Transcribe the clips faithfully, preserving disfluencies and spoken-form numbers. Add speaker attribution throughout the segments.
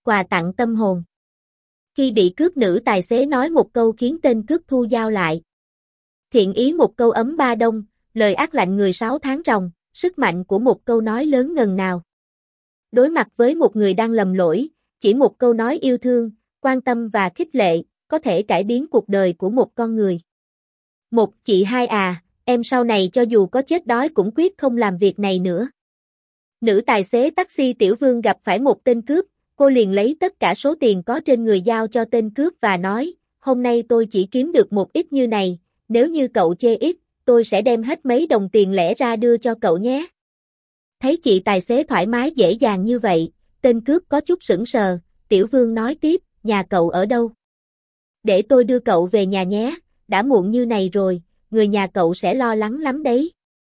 Speaker 1: quà tặng tâm hồn. Khi bị cướp, nữ tài xế nói một câu khiến tên cướp thu dao lại. Thiện ý một câu ấm ba đông, lời ác lạnh người sáu tháng ròng, sức mạnh của một câu nói lớn ngần nào. Đối mặt với một người đang lầm lỗi, chỉ một câu nói yêu thương, quan tâm và khích lệ, có thể cải biến cuộc đời của một con người. Một chị hai à, em sau này cho dù có chết đói cũng quyết không làm việc này nữa. Nữ tài xế taxi Tiểu Vương gặp phải một tên cướp, cô liền lấy tất cả số tiền có trên người giao cho tên cướp và nói, hôm nay tôi chỉ kiếm được một ít như này, nếu như cậu chê ít, tôi sẽ đem hết mấy đồng tiền lẻ ra đưa cho cậu nhé. Thấy chị tài xế thoải mái dễ dàng như vậy, tên cướp có chút sững sờ, Tiểu Vương nói tiếp, nhà cậu ở đâu? Để tôi đưa cậu về nhà nhé, đã muộn như này rồi, người nhà cậu sẽ lo lắng lắm đấy.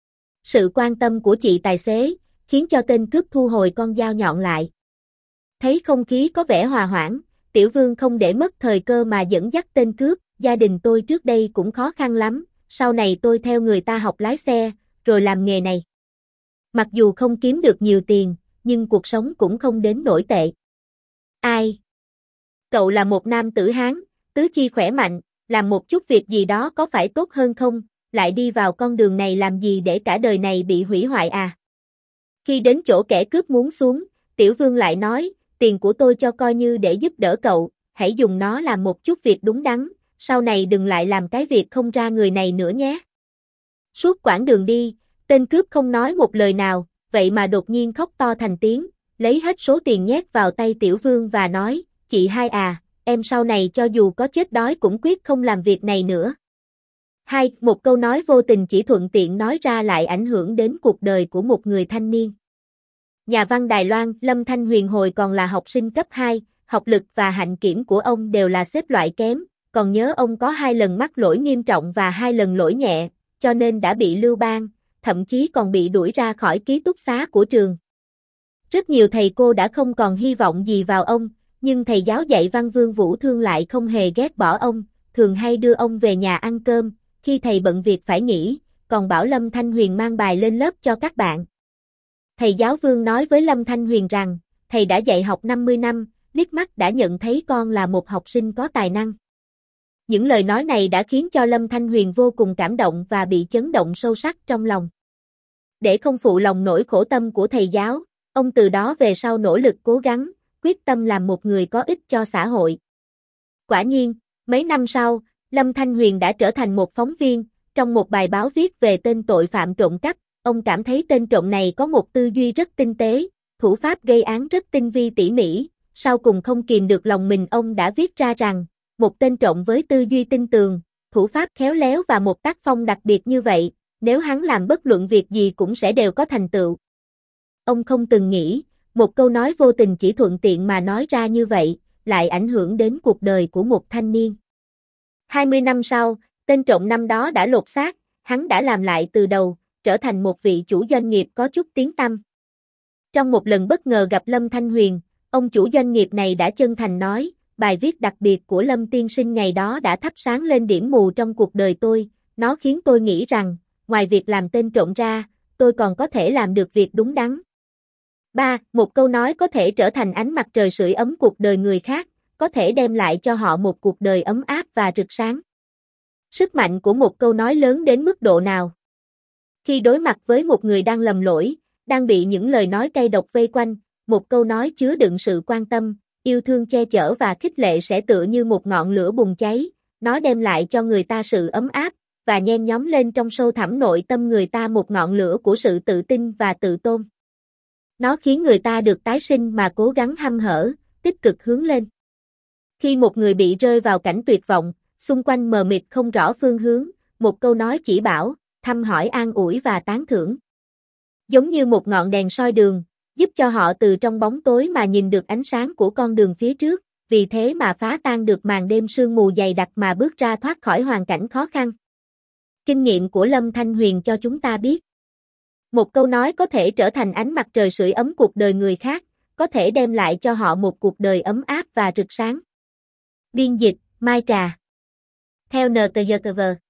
Speaker 1: Sự quan tâm của chị tài xế, khiến cho tên cướp thu hồi con dao nhọn lại. Thấy không khí có vẻ hòa hoãn, Tiểu Vương không để mất thời cơ mà dẫn dắt tên cướp, gia đình tôi trước đây cũng khó khăn lắm, sau này tôi theo người ta học lái xe, rồi làm nghề này. Mặc dù không kiếm được nhiều tiền, nhưng cuộc sống cũng không đến nổi tệ. Ai? Cậu là một nam tử Hán, tứ chi khỏe mạnh, làm một chút việc gì đó có phải tốt hơn không, lại đi vào con đường này làm gì để cả đời này bị hủy hoại à? Khi đến chỗ kẻ cướp muốn xuống, Tiểu Vương lại nói, tiền của tôi cho coi như để giúp đỡ cậu, hãy dùng nó làm một chút việc đúng đắn, sau này đừng lại làm cái việc không ra người này nữa nhé. Suốt quãng đường đi, tên cướp không nói một lời nào, vậy mà đột nhiên khóc to thành tiếng, lấy hết số tiền nhét vào tay Tiểu Vương và nói, chị hai à, em sau này cho dù có chết đói cũng quyết không làm việc này nữa. Hai, một câu nói vô tình chỉ thuận tiện nói ra lại ảnh hưởng đến cuộc đời của một người thanh niên. Nhà văn Đài Loan Lâm Thanh Huyền hồi còn là học sinh cấp hai, học lực và hạnh kiểm của ông đều là xếp loại kém, còn nhớ ông có hai lần mắc lỗi nghiêm trọng và hai lần lỗi nhẹ, cho nên đã bị lưu ban, thậm chí còn bị đuổi ra khỏi ký túc xá của trường. Rất nhiều thầy cô đã không còn hy vọng gì vào ông, nhưng thầy giáo dạy văn Vương Vũ Thương lại không hề ghét bỏ ông, thường hay đưa ông về nhà ăn cơm, khi thầy bận việc phải nghỉ, còn bảo Lâm Thanh Huyền mang bài lên lớp cho các bạn. Thầy giáo Vương nói với Lâm Thanh Huyền rằng, thầy đã dạy học năm mươi năm, liếc mắt đã nhận thấy con là một học sinh có tài năng. Những lời nói này đã khiến cho Lâm Thanh Huyền vô cùng cảm động và bị chấn động sâu sắc trong lòng. Để không phụ lòng nỗi khổ tâm của thầy giáo, ông từ đó về sau nỗ lực cố gắng, quyết tâm làm một người có ích cho xã hội. Quả nhiên, mấy năm sau, Lâm Thanh Huyền đã trở thành một phóng viên, trong một bài báo viết về tên tội phạm trộm cắp, ông cảm thấy tên trộm này có một tư duy rất tinh tế, thủ pháp gây án rất tinh vi tỉ mỉ, sau cùng không kìm được lòng mình ông đã viết ra rằng, một tên trộm với tư duy tinh tường, thủ pháp khéo léo và một tác phong đặc biệt như vậy, nếu hắn làm bất luận việc gì cũng sẽ đều có thành tựu. Ông không từng nghĩ, một câu nói vô tình chỉ thuận tiện mà nói ra như vậy, lại ảnh hưởng đến cuộc đời của một thanh niên. hai mươi năm sau, tên trộm năm đó đã lột xác, hắn đã làm lại từ đầu, trở thành một vị chủ doanh nghiệp có chút tiếng tăm. Trong một lần bất ngờ gặp Lâm Thanh Huyền, ông chủ doanh nghiệp này đã chân thành nói, bài viết đặc biệt của Lâm tiên sinh ngày đó đã thắp sáng lên điểm mù trong cuộc đời tôi, nó khiến tôi nghĩ rằng, ngoài việc làm tên trộm ra, tôi còn có thể làm được việc đúng đắn. ba. Một câu nói có thể trở thành ánh mặt trời sưởi ấm cuộc đời người khác, có thể đem lại cho họ một cuộc đời ấm áp và rực sáng. Sức mạnh của một câu nói lớn đến mức độ nào? Khi đối mặt với một người đang lầm lỗi, đang bị những lời nói cay độc vây quanh, một câu nói chứa đựng sự quan tâm, yêu thương che chở và khích lệ sẽ tựa như một ngọn lửa bùng cháy, nó đem lại cho người ta sự ấm áp, và nhen nhóm lên trong sâu thẳm nội tâm người ta một ngọn lửa của sự tự tin và tự tôn. Nó khiến người ta được tái sinh mà cố gắng hăm hở, tích cực hướng lên. Khi một người bị rơi vào cảnh tuyệt vọng, xung quanh mờ mịt không rõ phương hướng, một câu nói chỉ bảo, thăm hỏi an ủi và tán thưởng. Giống như một ngọn đèn soi đường, giúp cho họ từ trong bóng tối mà nhìn được ánh sáng của con đường phía trước, vì thế mà phá tan được màn đêm sương mù dày đặc mà bước ra thoát khỏi hoàn cảnh khó khăn. Kinh nghiệm của Lâm Thanh Huyền cho chúng ta biết, một câu nói có thể trở thành ánh mặt trời sưởi ấm cuộc đời người khác, có thể đem lại cho họ một cuộc đời ấm áp và rực sáng. Biên dịch, Mai Trà. Theo en tê giê tê vê